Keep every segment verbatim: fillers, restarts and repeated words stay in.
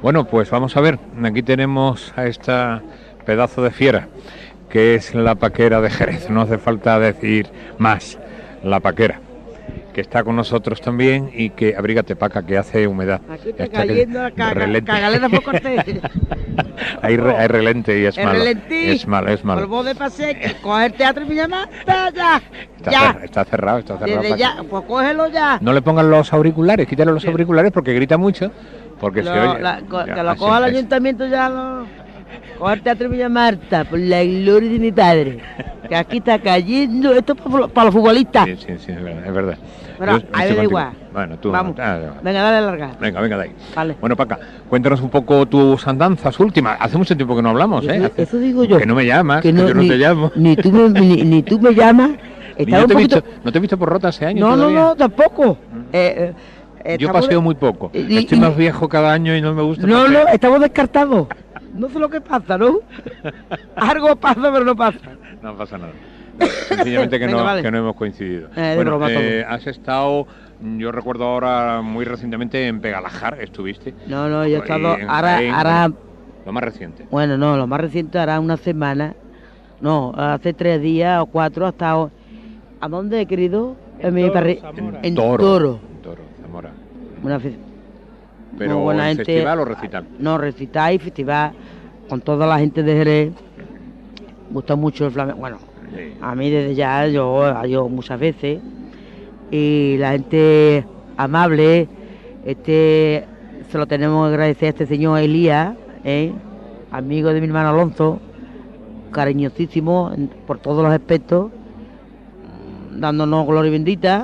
Bueno, pues vamos a ver, aquí tenemos a esta pedazo de fiera, que es la paquera de Jerez, no hace falta decir más, la paquera, que está con nosotros también y que, abrígate Paca, que hace humedad. Aquí está cayendo la caga, cagalera por Cortés. hay, re, hay relente y es el malo, relentí, es malo, es malo. polvo de paseo, que coge el teatro y me llama, ya, está, ya. Cer, está cerrado, está cerrado. Desde ya, pues cógelo ya. No le pongan los auriculares, quítale los sí. auriculares porque grita mucho. Porque lo, se oye, la, co, ya, que lo coja el ayuntamiento ya lo... Coge el teatro Villa Marta, por la gloria de mi padre. Que aquí está cayendo, esto es para, para los futbolistas. Sí, sí, sí, es verdad. Es verdad. Pero yo, a mí da igual. Bueno, tú... Vamos, ah, venga, dale a largar. Venga, venga de ahí. Vale. Bueno, Paca, cuéntanos un poco tus andanzas últimas. Hace mucho tiempo que no hablamos, ¿eh? Eso, Hace... eso digo yo. Que no me llamas, que, no, que yo no ni, te llamo. Ni tú me, ni, ni tú me llamas. Ni yo te he poquito... visto, ¿no te he visto por Rota hace años No, todavía? no, no, tampoco. Eh, eh, yo paseo de... muy poco. Y, Estoy y... más viejo cada año y no me gusta No, pasear. no, estamos descartados. No sé lo que pasa, ¿no? Algo pasa, pero no pasa. No pasa nada. Sencillamente que, Venga, no, vale. que no hemos coincidido. Eh, bueno, eh, has estado, yo recuerdo ahora muy recientemente en Pegalajar, ¿estuviste? No, no, yo he estado, en, ahora, en, ahora... Lo más reciente. Bueno, no, lo más reciente hará una semana, no, hace tres días o cuatro, hasta... ¿A dónde he querido? En, en mi Toro, parri... en, en Toro. Toro. En Toro, Zamora. Una fe... Pero buena ¿en gente, festival o recital? No, recital y festival, con toda la gente de Jerez. Gusta mucho el flamenco. Bueno, sí. A mí desde ya, yo, yo muchas veces. Y la gente amable, este, se lo tenemos que agradecer a este señor Elías, ¿eh? Amigo de mi hermano Alonso, cariñosísimo por todos los aspectos, dándonos gloria bendita.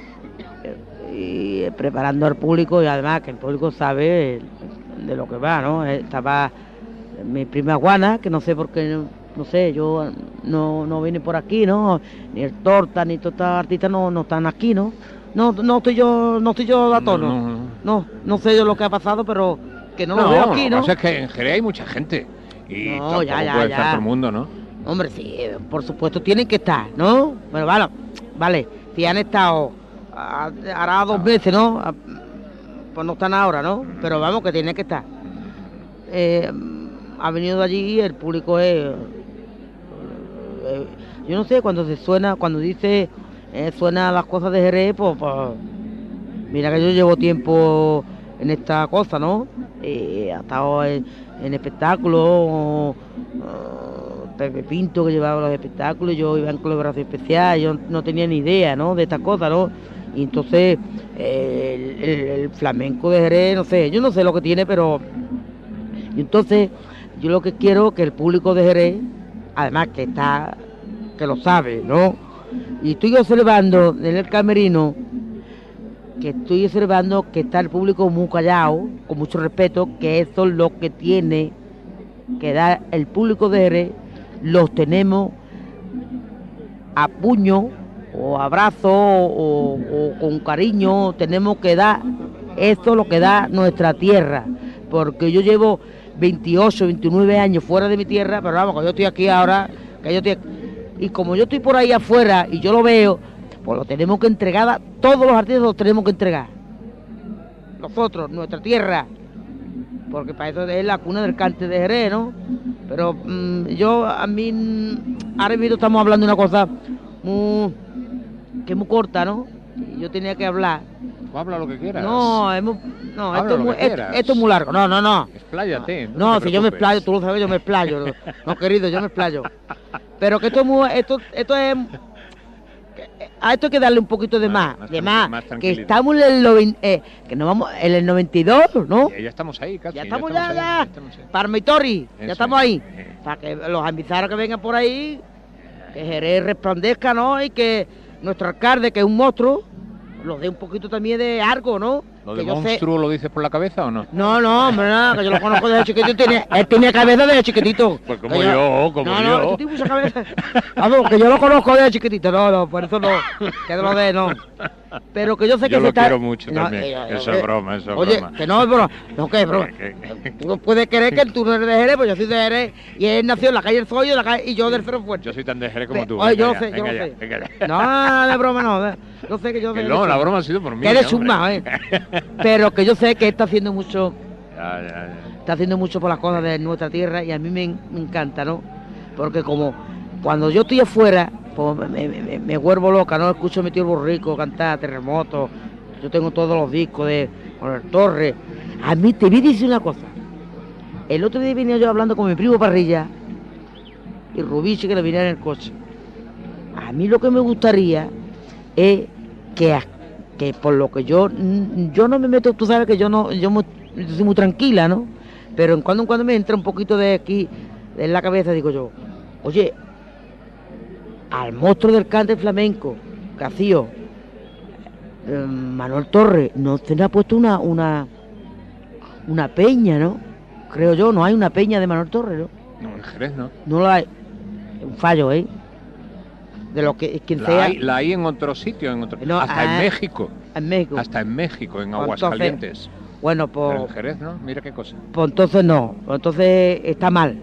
Y preparando al público, y además que el público sabe de lo que va, ¿no? Estaba mi prima Juana, que no sé por qué, no, no sé, yo no, no vine por aquí, ¿no? Ni el Torta, ni todos estos artistas no, no están aquí, ¿no? No, no estoy yo, no estoy yo a tono. No, no, no, no sé yo lo que ha pasado, pero que no, no lo veo aquí, ¿no? Lo que pasa es que en Jerez hay mucha gente y no, tampoco ya, ya, puede ya. estar todo el mundo, ¿no? Hombre, sí, por supuesto tienen que estar, ¿no? Bueno, vale, vale, si han estado hará dos meses, ¿no? Pues no están ahora, ¿no? Pero vamos, que tiene que estar. Eh, ha venido de allí, el público es... Eh, yo no sé, cuando se suena, cuando dice, eh, suena las cosas de Jerez, pues, pues... Mira que yo llevo tiempo en esta cosa, ¿no? Eh, ha estado en, en espectáculos, uh, Pepe Pinto que llevaba los espectáculos, yo iba en colaboración especial, yo no tenía ni idea, ¿no? De estas cosas, ¿no? Y entonces eh, el, el, el flamenco de Jerez, no sé, yo no sé lo que tiene, pero... Y entonces yo lo que quiero es que el público de Jerez, además que está, que lo sabe, ¿no? Y estoy observando en el camerino, que estoy observando que está el público muy callado, con mucho respeto, que eso es lo que tiene que dar el público de Jerez, los tenemos a puño, o abrazo, o, o con cariño, tenemos que dar, esto es lo que da nuestra tierra, porque yo llevo veintiocho, veintinueve años fuera de mi tierra, pero vamos, que yo estoy aquí ahora, que yo estoy aquí, y como yo estoy por ahí afuera y yo lo veo, pues lo tenemos que entregar, todos los artistas los tenemos que entregar, nosotros, nuestra tierra, porque para eso es la cuna del cante de Jerez, ¿no? Pero mmm, yo, a mí, ahora mismo estamos hablando de una cosa muy... que es muy corta, ¿no? Y yo tenía que hablar. Tú habla lo que quieras. No, es muy, no esto, es muy, esto, esto es muy largo. No, no, no. Expláyate. No, no, no si yo me explayo, tú lo sabes, yo me explayo. No, no, querido, yo me explayo. Pero que esto es muy, esto, esto es... A esto hay que darle un poquito de más, más de más, más que estamos en el, eh, que nos vamos en el noventa y dos, ¿no? Ya, ya estamos ahí, casi. Ya estamos ya, ya, ya, ahí, ya estamos ahí. Parmitori, ya estamos ahí. Eh. Para que los ambizaros que vengan por ahí, que Jerez resplandezca, ¿no? Y que nuestro alcalde, que es un monstruo, lo dé un poquito también de algo, ¿no? ¿Lo de que monstruo sé... lo dices por la cabeza o no? No, no, hombre, no, que yo lo conozco desde chiquitito, tiene, él tiene cabeza desde chiquitito. Pues como yo, yo, como no, yo. No, no, tiene mucha cabeza. Vamos, que yo lo conozco desde chiquitito, no, no, por eso no, que no lo de, no. Pero que yo sé que yo se lo está... quiero mucho no, también, eh, eso eh, es broma, eso es oye, broma. que no es broma, no, que es broma. Tú no puedes creer que tú no eres de Jerez, pues yo soy de Jerez, y él nació en la calle El Zollo, la calle, y yo del Ferro Fuerte. Yo soy tan de Jerez como tú. Oye, yo lo sé, yo lo sé. No, de broma no, yo sé que yo... Que no, la broma ha sido por mí. Que eres un más, ¿eh? Pero que yo sé que está haciendo mucho Ya, ya, ya. Está haciendo mucho por las cosas de nuestra tierra y a mí me, me encanta, ¿no? Porque como cuando yo estoy afuera, pues me, me, me vuelvo loca, ¿no? Escucho a mi tío Borrico cantar Terremoto, yo tengo todos los discos de Manuel Torres. A mí te voy a decir una cosa. El otro día venía yo hablando con mi primo Parrilla y Rubici, que le venía en el coche. A mí lo que me gustaría es que, que por lo que yo yo no me meto, tú sabes que yo no yo, muy, yo soy muy tranquila, ¿no? Pero en cuando en cuando me entra un poquito de aquí en la cabeza, digo yo, oye, al monstruo del cante flamenco, Cacío, eh, Manuel Torres, no se le ha puesto una una una peña, ¿no? Creo yo, no hay una peña de Manuel Torres, ¿no? No, en Jerez no. No lo hay. Un fallo, ¿eh? De lo que quien La sea. hay, la hay en otros sitios, en otro, No, hasta ah, en México. En México. Hasta en México, en Pues Aguascalientes. Bueno, Pero pues, en Jerez, ¿no? Mira qué cosa. pues entonces no. Pues entonces está mal.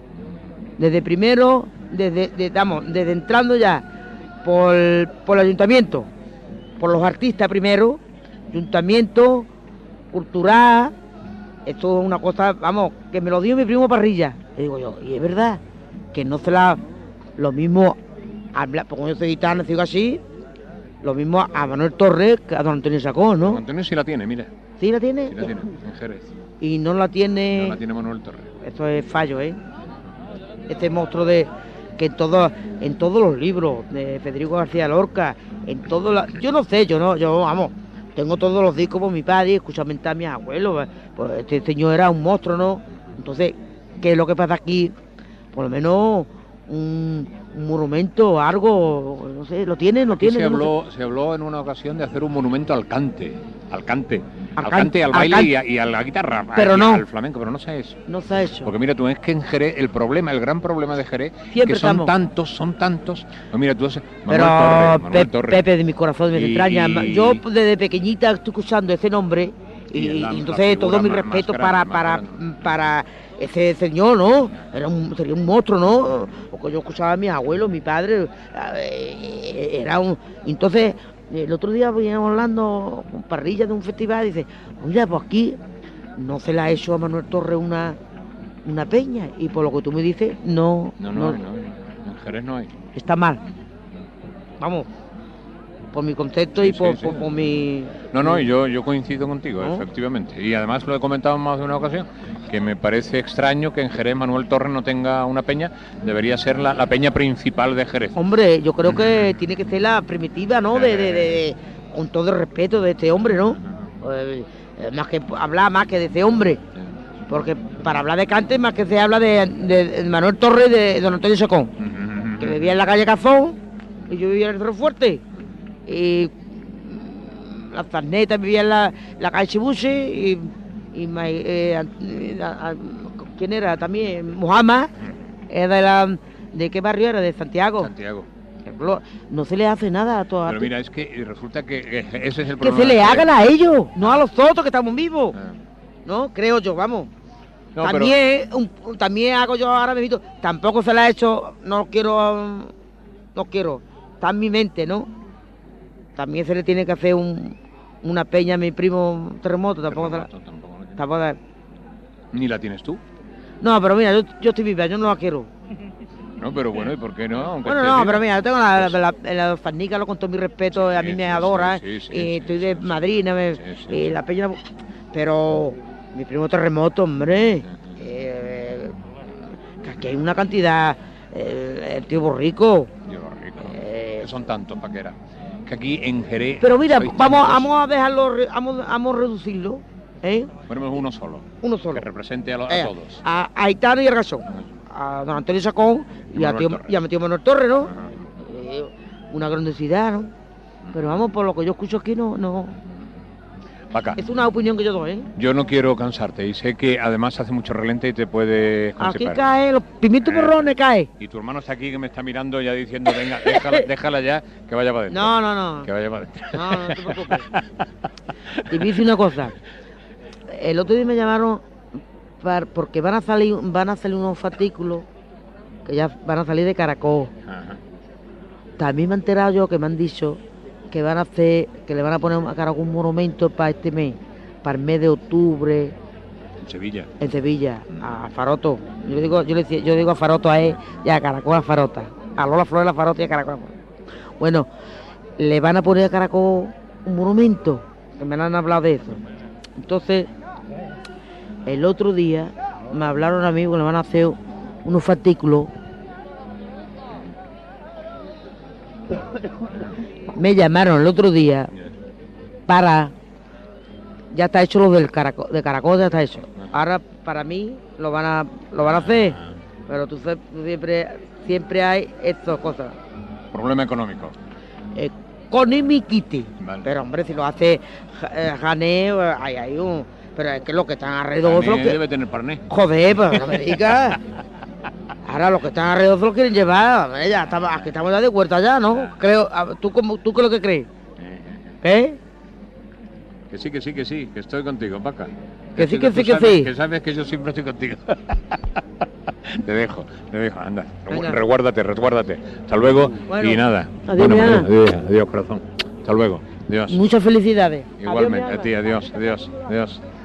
Desde primero, desde, de- vamos, desde entrando ya por, por el ayuntamiento, por los artistas primero, ayuntamiento, cultural, esto es una cosa, vamos, que me lo dio mi primo Parrilla. Y digo yo, y es verdad, que no se la, lo mismo, habla, como yo soy gitano, digo así, lo mismo a Manuel Torres que a don Antonio Sacón, Don ¿no? Antonio sí la tiene, mira. ¿Sí la tiene? Sí la tiene, en Jerez. Y no la tiene... No la tiene Manuel Torres. Esto es fallo, ¿eh? Este monstruo de que en todos en todos los libros de Federico García Lorca, en todos la, yo no sé, yo no, yo vamos, tengo todos los discos por mi padre, escucho mentar a mis abuelos, pues este señor era un monstruo, ¿no? Entonces, ¿qué es lo que pasa aquí? Por lo menos un, un monumento, algo, no sé, ¿lo tiene? ¿No Aquí tiene? se Yo no sé. habló, se habló en una ocasión de hacer un monumento al cante, al cante, Al al can- cante, al al baile can- y a, y a la guitarra, Pero y no. al flamenco, pero no se ha hecho. No se ha hecho. Porque mira tú, es que en Jerez el problema, el gran problema de Jerez, Siempre que son estamos. tantos, son tantos. Pues mira tú, Manuel Pero Torres, Manuel Pe- Torres. Pepe de mi corazón, de mi Y- entraña, y- yo desde pequeñita estoy escuchando ese nombre y, Y es la- y la entonces figura todo mi más- respeto más para grande, para más grande. para ese señor, ¿no? Era un, sería un monstruo, ¿no? Porque yo escuchaba a mis abuelos, mi padre, eh, era un... Entonces, el otro día veníamos hablando con Parrilla de un festival y dice, oye, pues aquí no se le ha hecho a Manuel Torres una, una peña y por lo que tú me dices, no, No, no, no, no, en Jerez no hay. está mal. Vamos, por mi concepto Sí, y sí, por, sí. por- por mi... No, no, y yo, yo coincido contigo, ¿No? efectivamente. Y además lo he comentado en más de una ocasión, que me parece extraño que en Jerez Manuel Torres no tenga una peña, debería ser la, la peña principal de Jerez. Hombre, yo creo que tiene que ser la primitiva, ¿no? De, de- de- de- con todo el respeto de este hombre, ¿no? Eh, eh, más que hablar más que de este hombre. Porque para hablar de cante, más que se habla de, de- de Manuel Torres y de don Antonio Sacón, que vivía en la calle Cazón y yo vivía en el Cerro Fuerte. Y la Zarneta vivía en la, la calle Chibuche y, y ma- eh, an- a- a- ¿quién era? También Mohamed, era de la... ¿De qué barrio era? De Santiago. Santiago. No se le hace nada a todos. Pero mira, es que resulta que, que ese es el Que problema. se le de Jerez. hagan a ellos, no a los otros que estamos vivos. Ah. ¿No? Creo yo, vamos. No, pero- también, un- también hago yo ahora mismo, tampoco se la ha hecho, no quiero, um, no quiero, está en mi mente, ¿no? También se le tiene que hacer un, una peña a mi primo Terremoto, tampoco se la- Terremoto, tampoco la- tampoco se la- Ni la tienes tú. No, pero mira, yo, yo estoy viva, yo no la quiero. No, pero bueno, ¿y por qué no? Aunque Bueno, estés no, viva. pero mira, yo tengo la, Pues- la, la, la Farnica, con todo mi respeto, Sí, a mí sí, me sí, adora, sí, sí, y sí, estoy sí, de sí. Madrid, me- Sí, sí, y sí. la peña, pero mi primo Terremoto, hombre, Sí, sí. eh, que aquí hay una cantidad, eh, el tío Borrico, Dios, rico. eh, Que son tantos, Paquera. Que aquí en Jerez. pero mira, sois vamos, tantos. vamos a dejarlo, re- vamos, vamos a reducirlo, ¿eh? Ponemos uno solo. Uno solo. Que represente a, lo- a Eh, todos. a, a Aitano y a Gasón, a don Antonio Sacón y, Y a, Manuel tío, Torres. y a mi tío Manuel Torres, ¿no? Ajá. Eh, una grandecidad, ¿no? Pero vamos, por lo que yo escucho aquí, no, no. Paca, Es una opinión que yo doy, ¿eh? yo no quiero cansarte y sé que además hace mucho relente y te puede Aquí constipar. cae, los pimientos Eh. morrones cae. Y tu hermano está aquí que me está mirando ya diciendo, venga, déjala, déjala ya, que vaya para adentro. No, no, no. Que vaya para adentro. No, no te preocupes. Te voy a decir una cosa. El otro día me llamaron par- porque van a salir, van a salir unos artículos que ya van a salir de Caracol. Ajá. También me he enterado yo que me han dicho que van a hacer, que le van a poner a Caracol un monumento para este mes, para el mes de octubre, En Sevilla. En Sevilla, a Faroto. Yo digo, yo le decía, yo digo a Faroto a él y a Caracol a Farota. A Lola Flores a Faroto y a Caracol a Farota. Bueno, le van a poner a Caracol un monumento, que me han hablado de eso. Entonces, el otro día me hablaron a mí que le van a hacer unos fascículos. Me llamaron el otro día para... Ya está hecho lo del Caracol, de Caracol ya está hecho. Ahora para mí lo van a lo van a hacer, pero tú sabes, siempre siempre hay estas cosas. Problema económico. Eh, con Miquiti. Vale. Pero hombre, si lo hace eh, Jané, hay, hay un... Pero es que los que están alrededor... Jané Los que... debe tener parné. Joder, pues no me digas. Ahora los que están alrededor se lo quieren llevar. Hombre, ya estamos, aquí estamos ya de vuelta ya, ¿no? Creo, ¿tú, cómo, ¿Tú qué es lo que crees? ¿Eh? Que sí, que sí, que sí, que estoy contigo, Paca. Que sí, que sí, que sabes, sí. Que sabes que yo siempre estoy contigo. Te dejo, te dejo, anda. Venga. Resguárdate, resguárdate. Hasta luego Bueno, y nada. adiós, Bueno, mi adiós, Ana. adiós, adiós, corazón. Hasta luego. Adiós. Muchas felicidades. Igualmente, Adiós, mi a ti, adiós, adiós, adiós.